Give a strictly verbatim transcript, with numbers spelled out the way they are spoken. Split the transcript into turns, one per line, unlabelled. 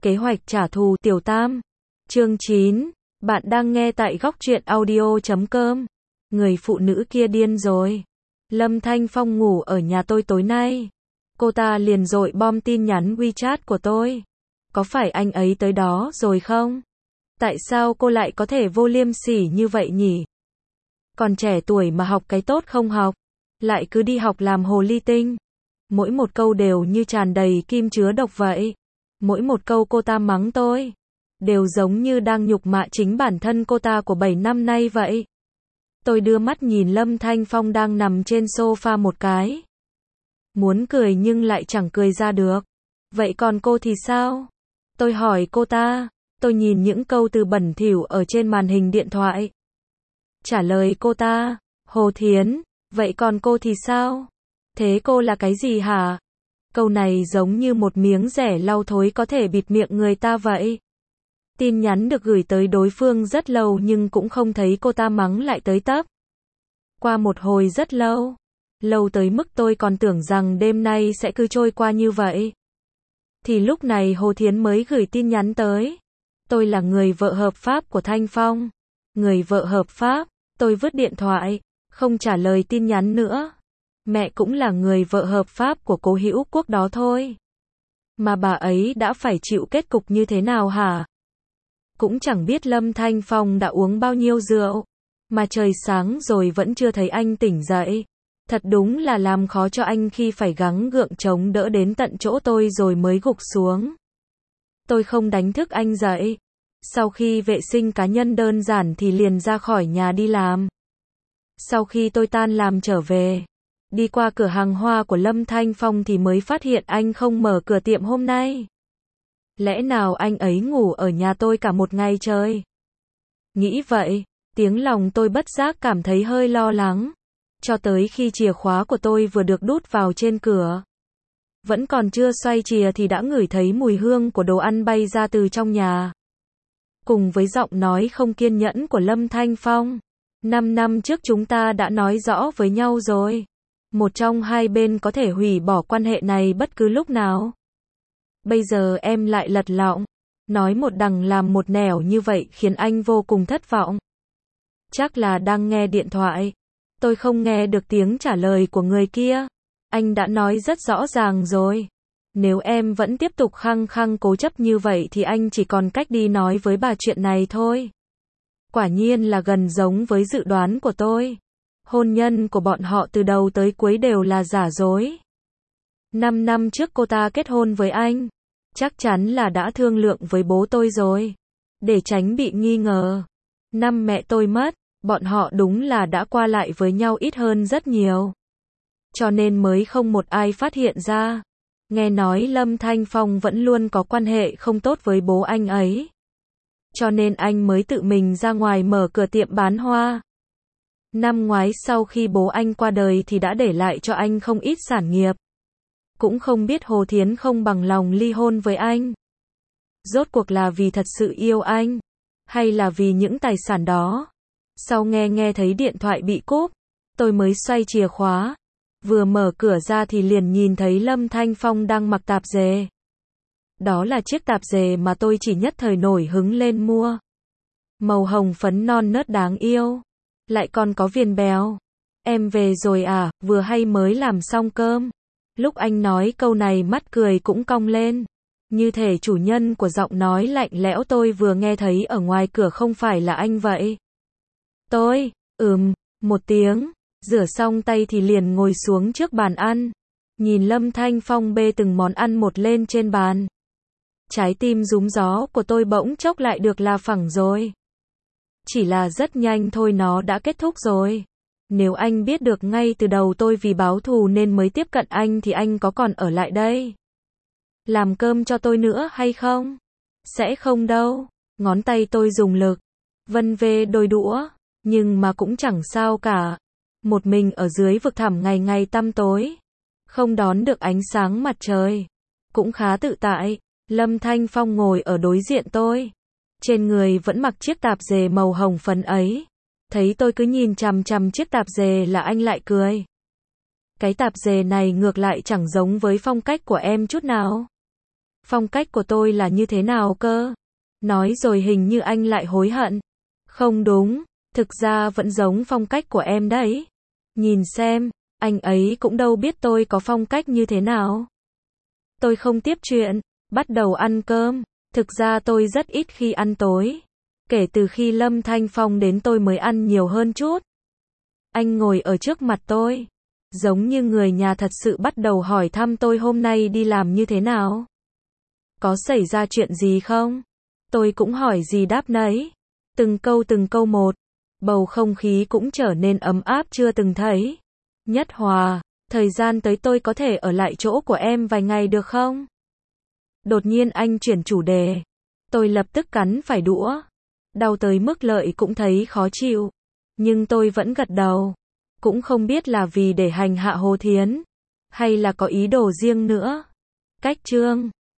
Kế hoạch trả thù Tiểu Tam. Chương chín. Bạn đang nghe tại góc truyện audio chấm com. Người phụ nữ kia điên rồi. Lâm Thanh Phong ngủ ở nhà tôi tối nay. Cô ta liền dội bom tin nhắn WeChat của tôi. Có phải anh ấy tới đó rồi không? Tại sao cô lại có thể vô liêm sỉ như vậy nhỉ? Còn trẻ tuổi mà học cái tốt không học, lại cứ đi học làm hồ ly tinh. Mỗi một câu đều như tràn đầy kim chứa độc vậy. Mỗi một câu cô ta mắng tôi, đều giống như đang nhục mạ chính bản thân cô ta của bảy năm nay vậy. Tôi đưa mắt nhìn Lâm Thanh Phong đang nằm trên sofa một cái. Muốn cười nhưng lại chẳng cười ra được. Vậy còn cô thì sao? Tôi hỏi cô ta. Tôi nhìn những câu từ bẩn thỉu ở trên màn hình điện thoại. Trả lời cô ta, Hồ Thiến, vậy còn cô thì sao? Thế cô là cái gì hả? Câu này giống như một miếng dẻ lau thối có thể bịt miệng người ta vậy. Tin nhắn được gửi tới đối phương rất lâu nhưng cũng không thấy cô ta mắng lại tới tấp. Qua một hồi rất lâu, lâu tới mức tôi còn tưởng rằng đêm nay sẽ cứ trôi qua như vậy. Thì lúc này Hồ Thiến mới gửi tin nhắn tới. Tôi là người vợ hợp pháp của Thanh Phong. Người vợ hợp pháp, tôi vứt điện thoại, không trả lời tin nhắn nữa. Mẹ cũng là người vợ hợp pháp của Cố Hữu Quốc đó thôi. Mà bà ấy đã phải chịu kết cục như thế nào hả? Cũng chẳng biết Lâm Thanh Phong đã uống bao nhiêu rượu, mà trời sáng rồi vẫn chưa thấy anh tỉnh dậy. Thật đúng là làm khó cho anh khi phải gắng gượng chống đỡ đến tận chỗ tôi rồi mới gục xuống. Tôi không đánh thức anh dậy. Sau khi vệ sinh cá nhân đơn giản thì liền ra khỏi nhà đi làm. Sau khi tôi tan làm trở về, đi qua cửa hàng hoa của Lâm Thanh Phong thì mới phát hiện anh không mở cửa tiệm hôm nay. Lẽ nào anh ấy ngủ ở nhà tôi cả một ngày trời? Nghĩ vậy, tiếng lòng tôi bất giác cảm thấy hơi lo lắng. Cho tới khi chìa khóa của tôi vừa được đút vào trên cửa. Vẫn còn chưa xoay chìa thì đã ngửi thấy mùi hương của đồ ăn bay ra từ trong nhà. Cùng với giọng nói không kiên nhẫn của Lâm Thanh Phong. Năm năm trước chúng ta đã nói rõ với nhau rồi. Một trong hai bên có thể hủy bỏ quan hệ này bất cứ lúc nào. Bây giờ em lại lật lọng, nói một đằng làm một nẻo như vậy khiến anh vô cùng thất vọng. Chắc là đang nghe điện thoại. Tôi không nghe được tiếng trả lời của người kia. Anh đã nói rất rõ ràng rồi. Nếu em vẫn tiếp tục khăng khăng cố chấp như vậy thì anh chỉ còn cách đi nói với bà chuyện này thôi. Quả nhiên là gần giống với dự đoán của tôi. Hôn nhân của bọn họ từ đầu tới cuối đều là giả dối. Năm năm trước cô ta kết hôn với anh. Chắc chắn là đã thương lượng với bố tôi rồi. Để tránh bị nghi ngờ. Năm mẹ tôi mất, bọn họ đúng là đã qua lại với nhau ít hơn rất nhiều. Cho nên mới không một ai phát hiện ra. Nghe nói Lâm Thanh Phong vẫn luôn có quan hệ không tốt với bố anh ấy. Cho nên anh mới tự mình ra ngoài mở cửa tiệm bán hoa. Năm ngoái sau khi bố anh qua đời thì đã để lại cho anh không ít sản nghiệp. Cũng không biết Hồ Thiến không bằng lòng ly hôn với anh. Rốt cuộc là vì thật sự yêu anh, hay là vì những tài sản đó. Sau nghe nghe thấy điện thoại bị cúp, tôi mới xoay chìa khóa. Vừa mở cửa ra thì liền nhìn thấy Lâm Thanh Phong đang mặc tạp dề. Đó là chiếc tạp dề mà tôi chỉ nhất thời nổi hứng lên mua. Màu hồng phấn non nớt đáng yêu. Lại còn có viền béo. Em về rồi à, vừa hay mới làm xong cơm. Lúc anh nói câu này mắt cười cũng cong lên. Như thể chủ nhân của giọng nói lạnh lẽo tôi vừa nghe thấy ở ngoài cửa không phải là anh vậy. Tôi, ừm, một tiếng. Rửa xong tay thì liền ngồi xuống trước bàn ăn. Nhìn Lâm Thanh Phong bê từng món ăn một lên trên bàn. Trái tim rúm gió của tôi bỗng chốc lại được là phẳng rồi. Chỉ là rất nhanh thôi nó đã kết thúc rồi. Nếu anh biết được ngay từ đầu tôi vì báo thù nên mới tiếp cận anh thì anh có còn ở lại đây? Làm cơm cho tôi nữa hay không? Sẽ không đâu. Ngón tay tôi dùng lực. Vân vê đôi đũa. Nhưng mà cũng chẳng sao cả. Một mình ở dưới vực thẳm ngày ngày tăm tối. Không đón được ánh sáng mặt trời. Cũng khá tự tại. Lâm Thanh Phong ngồi ở đối diện tôi. Trên người vẫn mặc chiếc tạp dề màu hồng phấn ấy. Thấy tôi cứ nhìn chằm chằm chiếc tạp dề là anh lại cười. Cái tạp dề này ngược lại chẳng giống với phong cách của em chút nào. Phong cách của tôi là như thế nào cơ? Nói rồi hình như anh lại hối hận. Không đúng, thực ra vẫn giống phong cách của em đấy. Nhìn xem, anh ấy cũng đâu biết tôi có phong cách như thế nào. Tôi không tiếp chuyện, bắt đầu ăn cơm. Thực ra tôi rất ít khi ăn tối. Kể từ khi Lâm Thanh Phong đến tôi mới ăn nhiều hơn chút. Anh ngồi ở trước mặt tôi, giống như người nhà thật sự bắt đầu hỏi thăm tôi hôm nay đi làm như thế nào. Có xảy ra chuyện gì không? Tôi cũng hỏi gì đáp nấy. Từng câu từng câu một. Bầu không khí cũng trở nên ấm áp chưa từng thấy. Nhất Hòa, thời gian tới tôi có thể ở lại chỗ của em vài ngày được không? Đột nhiên anh chuyển chủ đề. Tôi lập tức cắn phải đũa. Đau tới mức Lợi cũng thấy khó chịu. Nhưng tôi vẫn gật đầu. Cũng không biết là vì để hành hạ Hồ Thiến, hay là có ý đồ riêng nữa. Cách chương